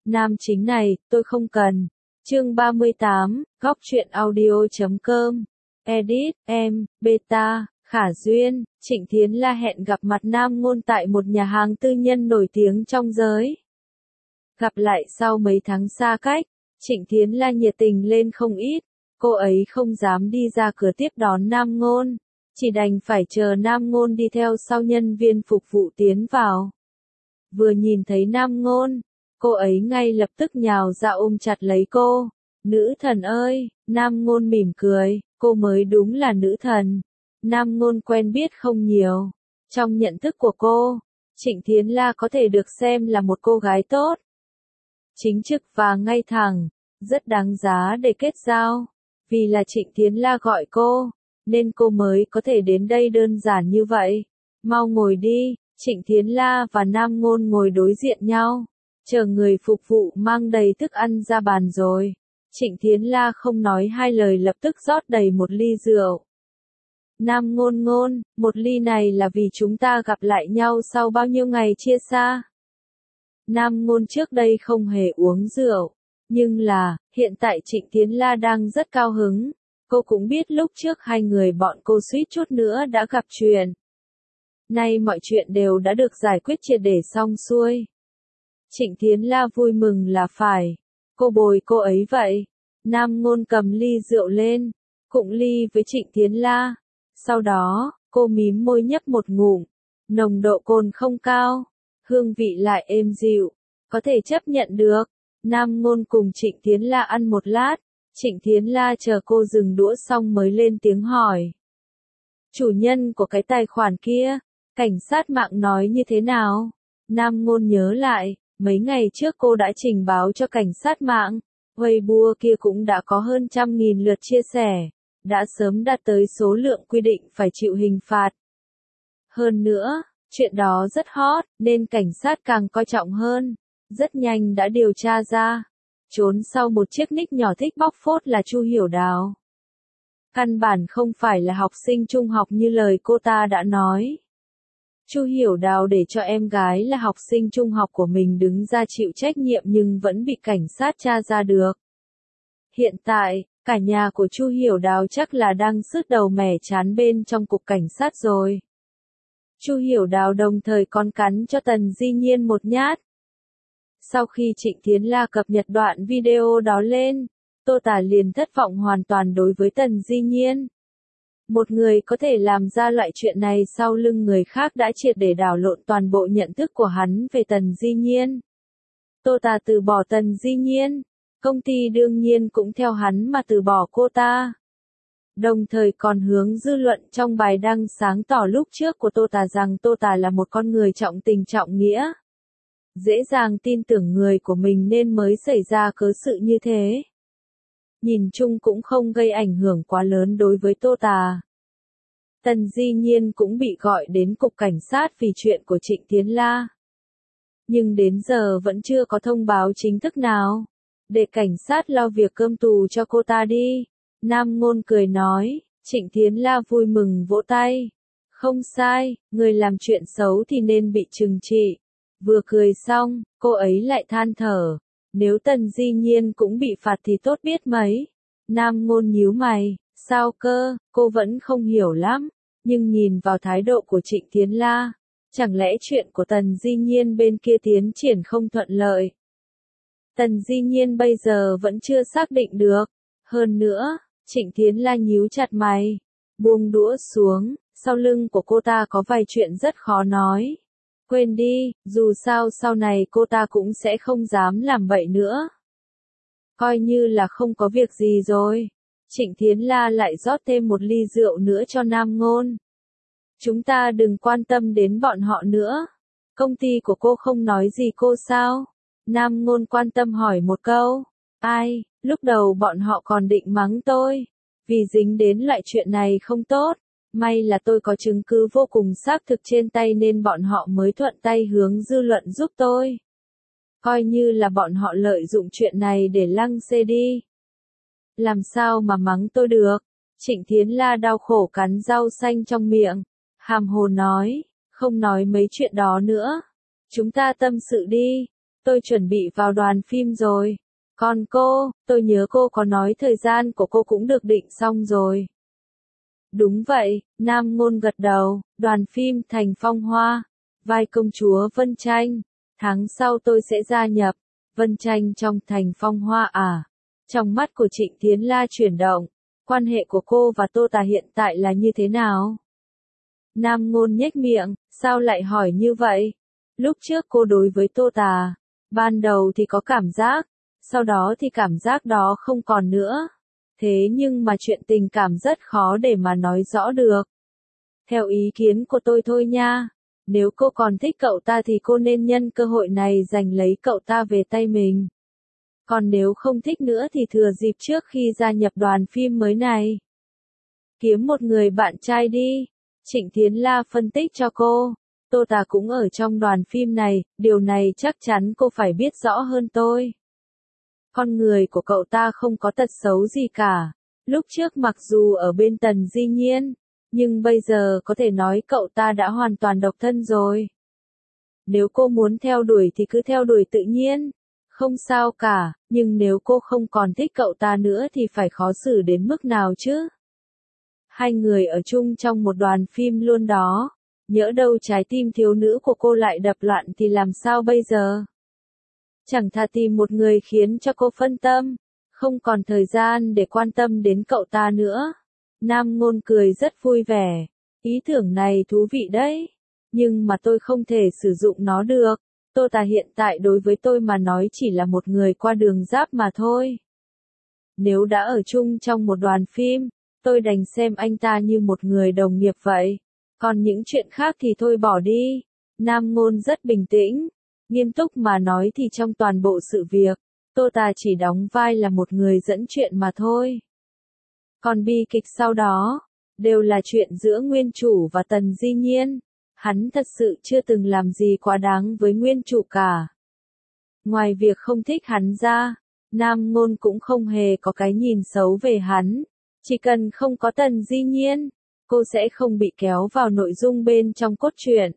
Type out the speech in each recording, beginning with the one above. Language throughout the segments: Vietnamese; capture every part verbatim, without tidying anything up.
Nam chính này, tôi không cần. Chương ba mươi tám, góc truyện audio.com. Edit, em, beta, Khả Duyên, Trịnh Thiến La hẹn gặp mặt Nam Ngôn tại một nhà hàng tư nhân nổi tiếng trong giới. Gặp lại sau mấy tháng xa cách, Trịnh Thiến La nhiệt tình lên không ít, cô ấy không dám đi ra cửa tiếp đón Nam Ngôn, chỉ đành phải chờ Nam Ngôn đi theo sau nhân viên phục vụ tiến vào. Vừa nhìn thấy Nam Ngôn, cô ấy ngay lập tức nhào ra ôm chặt lấy cô. Nữ thần ơi, Nam Ngôn mỉm cười, cô mới đúng là nữ thần. Nam Ngôn quen biết không nhiều. Trong nhận thức của cô, Trịnh Thiến La có thể được xem là một cô gái tốt, chính trực và ngay thẳng, rất đáng giá để kết giao. Vì là Trịnh Thiến La gọi cô, nên cô mới có thể đến đây đơn giản như vậy. Mau ngồi đi. Trịnh Thiến La và Nam Ngôn ngồi đối diện nhau, chờ người phục vụ mang đầy thức ăn ra bàn rồi. Trịnh Thiến La không nói hai lời lập tức rót đầy một ly rượu. Nam Ngôn Ngôn, một ly này là vì chúng ta gặp lại nhau sau bao nhiêu ngày chia xa. Nam Ngôn trước đây không hề uống rượu, nhưng là, hiện tại Trịnh Thiến La đang rất cao hứng. Cô cũng biết lúc trước hai người bọn cô suýt chút nữa đã gặp chuyện. Nay mọi chuyện đều đã được giải quyết triệt để xong xuôi. Trịnh Thiến La vui mừng là phải. Cô bồi cô ấy vậy. Nam Ngôn cầm ly rượu lên, cụng ly với Trịnh Thiến La. Sau đó, cô mím môi nhấp một ngụm. Nồng độ cồn không cao, hương vị lại êm dịu, có thể chấp nhận được. Nam Ngôn cùng Trịnh Thiến La ăn một lát. Trịnh Thiến La chờ cô dừng đũa xong mới lên tiếng hỏi. Chủ nhân của cái tài khoản kia, cảnh sát mạng nói như thế nào? Nam Ngôn nhớ lại, mấy ngày trước cô đã trình báo cho cảnh sát mạng, Weibo kia cũng đã có hơn trăm nghìn lượt chia sẻ, đã sớm đạt tới số lượng quy định phải chịu hình phạt. Hơn nữa, chuyện đó rất hot, nên cảnh sát càng coi trọng hơn, rất nhanh đã điều tra ra, trốn sau một chiếc nick nhỏ thích bóc phốt là Chu Hiểu Đào. Căn bản không phải là học sinh trung học như lời cô ta đã nói. Chu Hiểu Đào để cho em gái là học sinh trung học của mình đứng ra chịu trách nhiệm nhưng vẫn bị cảnh sát tra ra được. Hiện tại, cả nhà của Chu Hiểu Đào chắc là đang sứt đầu mẻ chán bên trong cục cảnh sát rồi. Chu Hiểu Đào đồng thời còn cắn cho Tần Di Nhiên một nhát. Sau khi Trịnh Thiến La cập nhật đoạn video đó lên, Tô Tả liền thất vọng hoàn toàn đối với Tần Di Nhiên. Một người có thể làm ra loại chuyện này sau lưng người khác đã triệt để đảo lộn toàn bộ nhận thức của hắn về Tần Di Nhiên. Tô Tả từ bỏ Tần Di Nhiên, công ty đương nhiên cũng theo hắn mà từ bỏ cô ta. Đồng thời còn hướng dư luận trong bài đăng sáng tỏ lúc trước của Tô Tả rằng Tô Tả là một con người trọng tình trọng nghĩa. Dễ dàng tin tưởng người của mình nên mới xảy ra cớ sự như thế. Nhìn chung cũng không gây ảnh hưởng quá lớn đối với Tô Tả. Tần Di Nhiên cũng bị gọi đến cục cảnh sát vì chuyện của Trịnh Thiến La. Nhưng đến giờ vẫn chưa có thông báo chính thức nào. Để cảnh sát lo việc cơm tù cho cô ta đi. Nam Ngôn cười nói, Trịnh Thiến La vui mừng vỗ tay. Không sai, người làm chuyện xấu thì nên bị trừng trị. Vừa cười xong, cô ấy lại than thở. Nếu Tần Di Nhiên cũng bị phạt thì tốt biết mấy. Nam Ngôn nhíu mày, sao cơ, cô vẫn không hiểu lắm. Nhưng nhìn vào thái độ của Trịnh Thiến La, chẳng lẽ chuyện của Tần Di Nhiên bên kia tiến triển không thuận lợi. Tần Di Nhiên bây giờ vẫn chưa xác định được. Hơn nữa, Trịnh Thiến La nhíu chặt mày, buông đũa xuống, sau lưng của cô ta có vài chuyện rất khó nói. Quên đi, dù sao sau này cô ta cũng sẽ không dám làm vậy nữa. Coi như là không có việc gì rồi. Trịnh Thiến La lại rót thêm một ly rượu nữa cho Nam Ngôn. Chúng ta đừng quan tâm đến bọn họ nữa. Công ty của cô không nói gì cô sao? Nam Ngôn quan tâm hỏi một câu. Ai, lúc đầu bọn họ còn định mắng tôi. Vì dính đến loại chuyện này không tốt. May là tôi có chứng cứ vô cùng xác thực trên tay nên bọn họ mới thuận tay hướng dư luận giúp tôi. Coi như là bọn họ lợi dụng chuyện này để lăng xê đi. Làm sao mà mắng tôi được? Trịnh Thiến La đau khổ cắn rau xanh trong miệng. Hàm hồ nói, không nói mấy chuyện đó nữa. Chúng ta tâm sự đi. tôi chuẩn bị vào đoàn phim rồi. Còn cô, tôi nhớ cô có nói thời gian của cô cũng được định xong rồi. Đúng vậy, Nam Ngôn gật đầu, đoàn phim Thành Phong Hoa, vai công chúa Vân Tranh. Tháng sau tôi sẽ gia nhập. Vân Tranh trong Thành Phong Hoa à? Trong mắt của Trịnh Thiến La chuyển động, quan hệ của cô và Tô Tà hiện tại là như thế nào? Nam Ngôn nhếch miệng, sao lại hỏi như vậy? Lúc trước cô đối với Tô Tà, ban đầu thì có cảm giác, sau đó thì cảm giác đó không còn nữa. Thế nhưng mà chuyện tình cảm rất khó để mà nói rõ được. Theo ý kiến của tôi thôi nha, nếu cô còn thích cậu ta thì cô nên nhân cơ hội này giành lấy cậu ta về tay mình. Còn nếu không thích nữa thì thừa dịp trước khi gia nhập đoàn phim mới này, kiếm một người bạn trai đi. Trịnh Thiến La phân tích cho cô, Tô Tà cũng ở trong đoàn phim này, điều này chắc chắn cô phải biết rõ hơn tôi. Con người của cậu ta không có tật xấu gì cả. Lúc trước mặc dù ở bên Tần Di Nhiên, nhưng bây giờ có thể nói cậu ta đã hoàn toàn độc thân rồi. Nếu cô muốn theo đuổi thì cứ theo đuổi tự nhiên, không sao cả, nhưng nếu cô không còn thích cậu ta nữa thì phải khó xử đến mức nào chứ? Hai người ở chung trong một đoàn phim luôn đó, nhỡ đâu trái tim thiếu nữ của cô lại đập loạn thì làm sao bây giờ? Chẳng thà tìm một người khiến cho cô phân tâm, không còn thời gian để quan tâm đến cậu ta nữa. Nam Ngôn cười rất vui vẻ, ý tưởng này thú vị đấy, nhưng mà tôi không thể sử dụng nó được. Tô Tà hiện tại đối với tôi mà nói chỉ là một người qua đường giáp mà thôi. Nếu đã ở chung trong một đoàn phim, tôi đành xem anh ta như một người đồng nghiệp vậy. Còn những chuyện khác thì thôi bỏ đi. Nam Ngôn rất bình tĩnh, nghiêm túc mà nói thì trong toàn bộ sự việc, Tô Tà chỉ đóng vai là một người dẫn chuyện mà thôi. Còn bi kịch sau đó, đều là chuyện giữa nguyên chủ và Tần Di Nhiên. Hắn thật sự chưa từng làm gì quá đáng với nguyên chủ cả. Ngoài việc không thích hắn ra, Nam Ngôn cũng không hề có cái nhìn xấu về hắn. Chỉ cần không có Tần Di Nhiên, cô sẽ không bị kéo vào nội dung bên trong cốt truyện.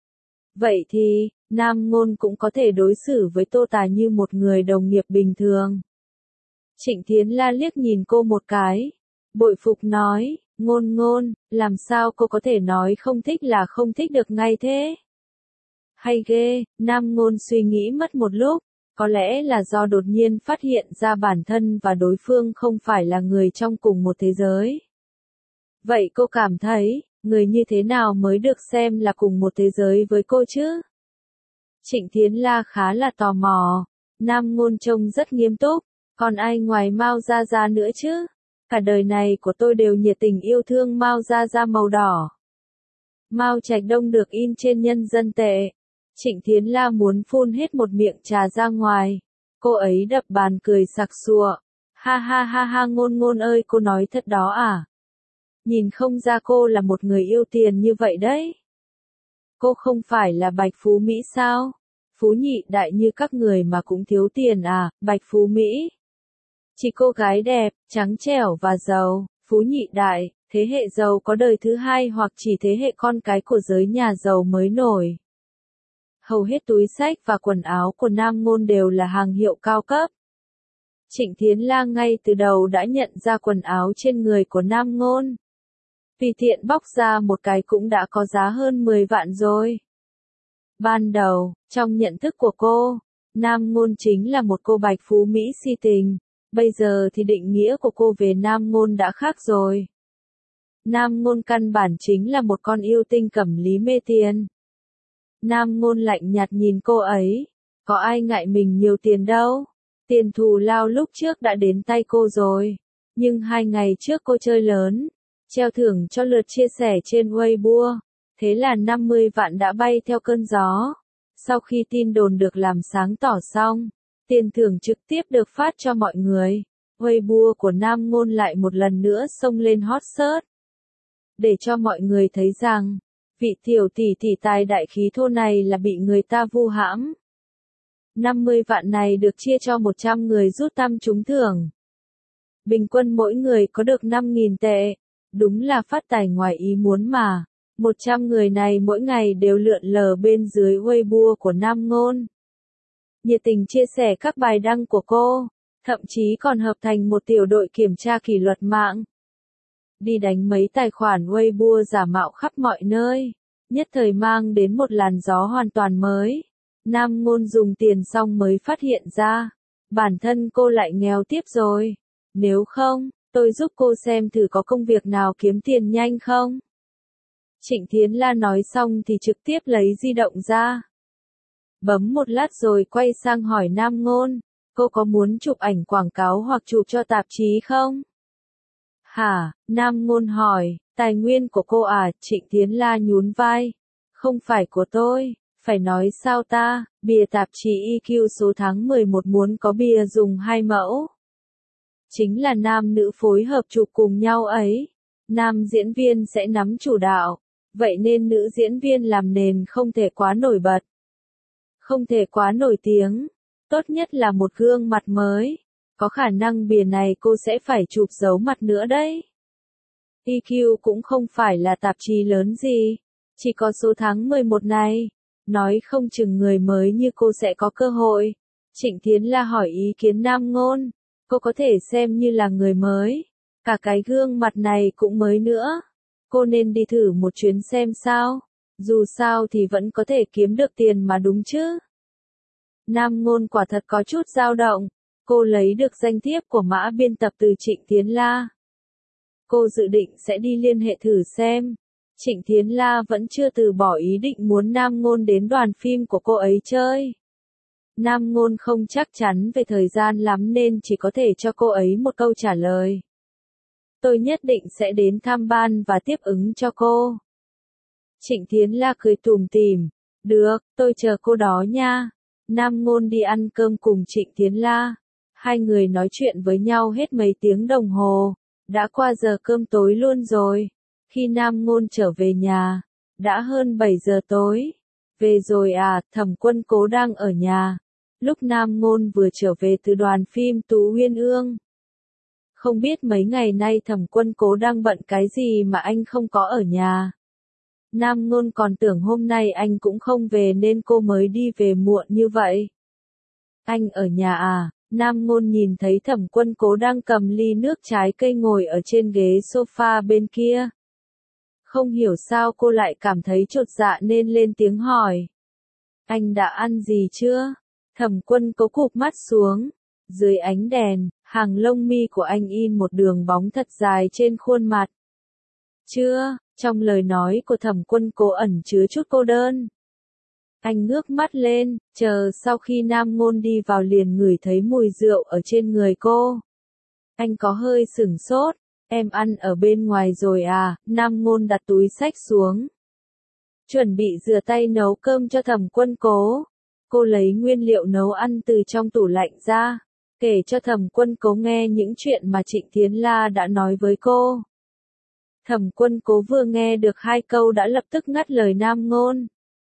Vậy thì, Nam Ngôn cũng có thể đối xử với Tô Tà như một người đồng nghiệp bình thường. Trịnh Thiến La liếc nhìn cô một cái, bội phục nói, Ngôn Ngôn, làm sao cô có thể nói không thích là không thích được ngay thế? Hay ghê, Nam Ngôn suy nghĩ mất một lúc, có lẽ là do đột nhiên phát hiện ra bản thân và đối phương không phải là người trong cùng một thế giới. Vậy cô cảm thấy, người như thế nào mới được xem là cùng một thế giới với cô chứ? Trịnh Thiến La khá là tò mò, Nam Ngôn trông rất nghiêm túc, còn ai ngoài Mao Gia Gia nữa chứ? Cả đời này của tôi đều nhiệt tình yêu thương Mao Gia Gia màu đỏ. Mao Trạch Đông được in trên nhân dân tệ. Trịnh Thiến La muốn phun hết một miệng trà ra ngoài. Cô ấy đập bàn cười sặc sụa. Ha ha ha ha Ngôn Ngôn ơi, cô nói thật đó à? Nhìn không ra cô là một người yêu tiền như vậy đấy. Cô không phải là Bạch Phú Mỹ sao? Phú nhị đại như các người mà cũng thiếu tiền à, Bạch Phú Mỹ? Chỉ cô gái đẹp, trắng trẻo và giàu, Phú nhị đại, thế hệ giàu có đời thứ hai hoặc chỉ thế hệ con cái của giới nhà giàu mới nổi. Hầu hết túi xách và quần áo của Nam Ngôn đều là hàng hiệu cao cấp. Trịnh Thiến La ngay từ đầu đã nhận ra quần áo trên người của Nam Ngôn. Vì tiện bóc ra một cái cũng đã có giá hơn mười vạn rồi. Ban đầu, trong nhận thức của cô, Nam Ngôn chính là một cô Bạch Phú Mỹ si tình. Bây giờ thì định nghĩa của cô về Nam Ngôn đã khác rồi. Nam Ngôn căn bản chính là một con yêu tinh cẩm lý mê tiền. Nam Ngôn lạnh nhạt nhìn cô ấy, có ai ngại mình nhiều tiền đâu. Tiền thù lao lúc trước đã đến tay cô rồi. Nhưng hai ngày trước cô chơi lớn, treo thưởng cho lượt chia sẻ trên Weibo. Thế là năm mươi vạn đã bay theo cơn gió. Sau khi tin đồn được làm sáng tỏ xong, tiền thưởng trực tiếp được phát cho mọi người. Weibo của Nam Ngôn lại một lần nữa xông lên hot search. Để cho mọi người thấy rằng, vị tiểu tỷ tỷ tài đại khí thô này là bị người ta vu hãm. năm mươi vạn này được chia cho một trăm người rút thăm trúng thưởng. Bình quân mỗi người có được năm nghìn tệ. Đúng là phát tài ngoài ý muốn mà. một trăm người này mỗi ngày đều lượn lờ bên dưới Weibo của Nam Ngôn. nhiệt tình chia sẻ các bài đăng của cô, thậm chí còn hợp thành một tiểu đội kiểm tra kỷ luật mạng. Đi đánh mấy tài khoản Weibo giả mạo khắp mọi nơi, nhất thời mang đến một làn gió hoàn toàn mới. Nam Ngôn dùng tiền xong mới phát hiện ra, bản thân cô lại nghèo tiếp rồi. Nếu không, tôi giúp cô xem thử có công việc nào kiếm tiền nhanh không? Trịnh Thiến La nói xong thì trực tiếp lấy di động ra. Bấm một lát rồi quay sang hỏi Nam Ngôn, cô có muốn chụp ảnh quảng cáo hoặc chụp cho tạp chí không? Hả? Nam Ngôn hỏi, tài nguyên của cô à? Trịnh Thiến La nhún vai. Không phải của tôi, phải nói sao ta, bìa tạp chí i kiu số tháng mười một muốn có bìa dùng hai mẫu. Chính là nam nữ phối hợp chụp cùng nhau ấy. Nam diễn viên sẽ nắm chủ đạo, vậy nên nữ diễn viên làm nền không thể quá nổi bật. Không thể quá nổi tiếng, tốt nhất là một gương mặt mới. Có khả năng bìa này cô sẽ phải chụp giấu mặt nữa đấy. i kiu cũng không phải là tạp chí lớn gì, chỉ có số tháng mười một này. Nói không chừng người mới như cô sẽ có cơ hội. Trịnh Thiến La hỏi ý kiến Nam Ngôn, cô có thể xem như là người mới. Cả cái gương mặt này cũng mới nữa. Cô nên đi thử một chuyến xem sao. Dù sao thì vẫn có thể kiếm được tiền mà đúng chứ. Nam Ngôn quả thật có chút dao động. Cô lấy được danh thiếp của mã biên tập từ Trịnh Thiến La. Cô dự định sẽ đi liên hệ thử xem. Trịnh Thiến La vẫn chưa từ bỏ ý định muốn Nam Ngôn đến đoàn phim của cô ấy chơi. Nam Ngôn không chắc chắn về thời gian lắm nên chỉ có thể cho cô ấy một câu trả lời. Tôi nhất định sẽ đến thăm ban và tiếp ứng cho cô. Trịnh Thiến La cười tủm tỉm. Được, tôi chờ cô đó nha. Nam Ngôn đi ăn cơm cùng Trịnh Thiến La. Hai người nói chuyện với nhau hết mấy tiếng đồng hồ. Đã qua giờ cơm tối luôn rồi. Khi Nam Ngôn trở về nhà, đã hơn bảy giờ tối. Về rồi à, Thẩm Quân Cố đang ở nhà. Lúc Nam Ngôn vừa trở về từ đoàn phim Tú Uyên Ương. Không biết mấy ngày nay Thẩm Quân Cố đang bận cái gì mà anh không có ở nhà. Nam Ngôn còn tưởng hôm nay anh cũng không về nên cô mới đi về muộn như vậy. Anh ở nhà à? Nam Ngôn nhìn thấy Thẩm Quân Cố đang cầm ly nước trái cây ngồi ở trên ghế sofa bên kia. Không hiểu sao cô lại cảm thấy chột dạ nên lên tiếng hỏi. Anh đã ăn gì chưa? Thẩm Quân Cố cụp mắt xuống. Dưới ánh đèn, hàng lông mi của anh in một đường bóng thật dài trên khuôn mặt. Chưa, trong lời nói của Thẩm Quân Cố ẩn chứa chút cô đơn. Anh ngước mắt lên, chờ sau khi Nam Ngôn đi vào liền ngửi thấy mùi rượu ở trên người cô. Anh có hơi sửng sốt. Em ăn ở bên ngoài rồi à? Nam Ngôn đặt túi xách xuống. Chuẩn bị rửa tay nấu cơm cho Thẩm Quân Cố. Cô lấy nguyên liệu nấu ăn từ trong tủ lạnh ra, kể cho Thẩm Quân Cố nghe những chuyện mà Trịnh Thiến La đã nói với cô. Thẩm Quân Cố vừa nghe được hai câu đã lập tức ngắt lời Nam Ngôn.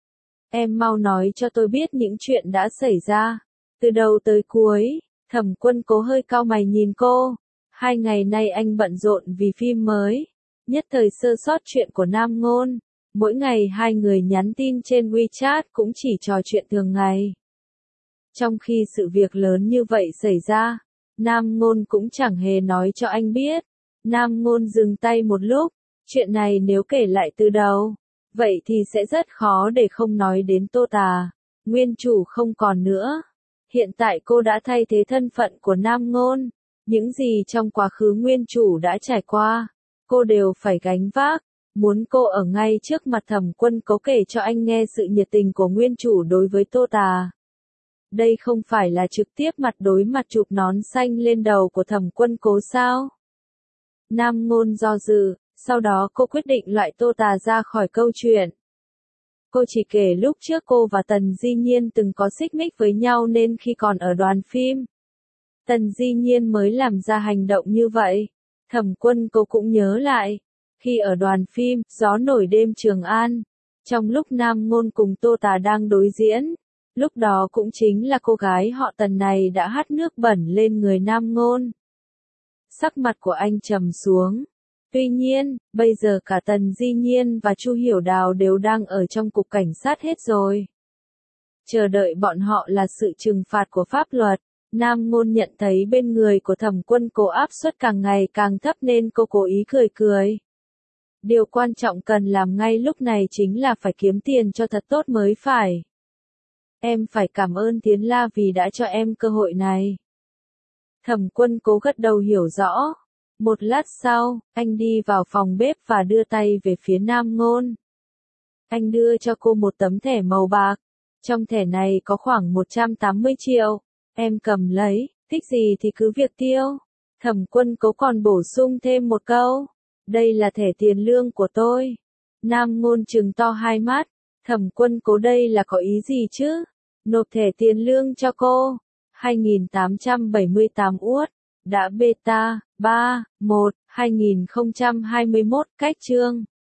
Em mau nói cho tôi biết những chuyện đã xảy ra, từ đầu tới cuối. Thẩm Quân Cố hơi cau mày nhìn cô. Hai ngày nay anh bận rộn vì phim mới, nhất thời sơ sót chuyện của Nam Ngôn. Mỗi ngày hai người nhắn tin trên WeChat cũng chỉ trò chuyện thường ngày. Trong khi sự việc lớn như vậy xảy ra, Nam Ngôn cũng chẳng hề nói cho anh biết. Nam Ngôn dừng tay một lúc, chuyện này nếu kể lại từ đầu, vậy thì sẽ rất khó để không nói đến Tô Tà. Nguyên chủ không còn nữa. Hiện tại cô đã thay thế thân phận của Nam Ngôn. Những gì trong quá khứ nguyên chủ đã trải qua, cô đều phải gánh vác. Muốn cô ở ngay trước mặt Thẩm Quân Cố kể cho anh nghe sự nhiệt tình của nguyên chủ đối với Tô Tà. Đây không phải là trực tiếp mặt đối mặt chụp nón xanh lên đầu của Thẩm Quân Cố sao? Nam Ngôn do dự, sau đó cô quyết định loại Tô Tà ra khỏi câu chuyện. Cô chỉ kể lúc trước cô và Tần Di Nhiên từng có xích mích với nhau nên khi còn ở đoàn phim, Tần Di Nhiên mới làm ra hành động như vậy. Thẩm Quân Cố cũng nhớ lại. Khi ở đoàn phim, Gió nổi đêm Trường An, trong lúc Nam Ngôn cùng Tô Tà đang đối diễn, lúc đó cũng chính là cô gái họ Tần này đã hắt nước bẩn lên người Nam Ngôn. Sắc mặt của anh trầm xuống. Tuy nhiên, bây giờ cả Tần Di Nhiên và Chu Hiểu Đào đều đang ở trong cục cảnh sát hết rồi. Chờ đợi bọn họ là sự trừng phạt của pháp luật. Nam Ngôn nhận thấy bên người của Thẩm Quân Cố áp suất càng ngày càng thấp nên cô cố ý cười cười. Điều quan trọng cần làm ngay lúc này chính là phải kiếm tiền cho thật tốt mới phải. Em phải cảm ơn Tiến La vì đã cho em cơ hội này. Thẩm Quân Cố gật đầu hiểu rõ. Một lát sau, anh đi vào phòng bếp và đưa tay về phía Nam Ngôn. Anh đưa cho cô một tấm thẻ màu bạc. Trong thẻ này có khoảng một trăm tám mươi triệu. Em cầm lấy, thích gì thì cứ việc tiêu. Thẩm Quân Cố còn bổ sung thêm một câu. Đây là thẻ tiền lương của tôi. Nam Ngôn trừng to hai mắt. Thẩm Quân Cố đây là có ý gì chứ? Nộp thẻ tiền lương cho cô. hai nghìn tám trăm bảy mươi tám uất. Đã beta, ba, một, hai nghìn không trăm hai mươi mốt cách chương.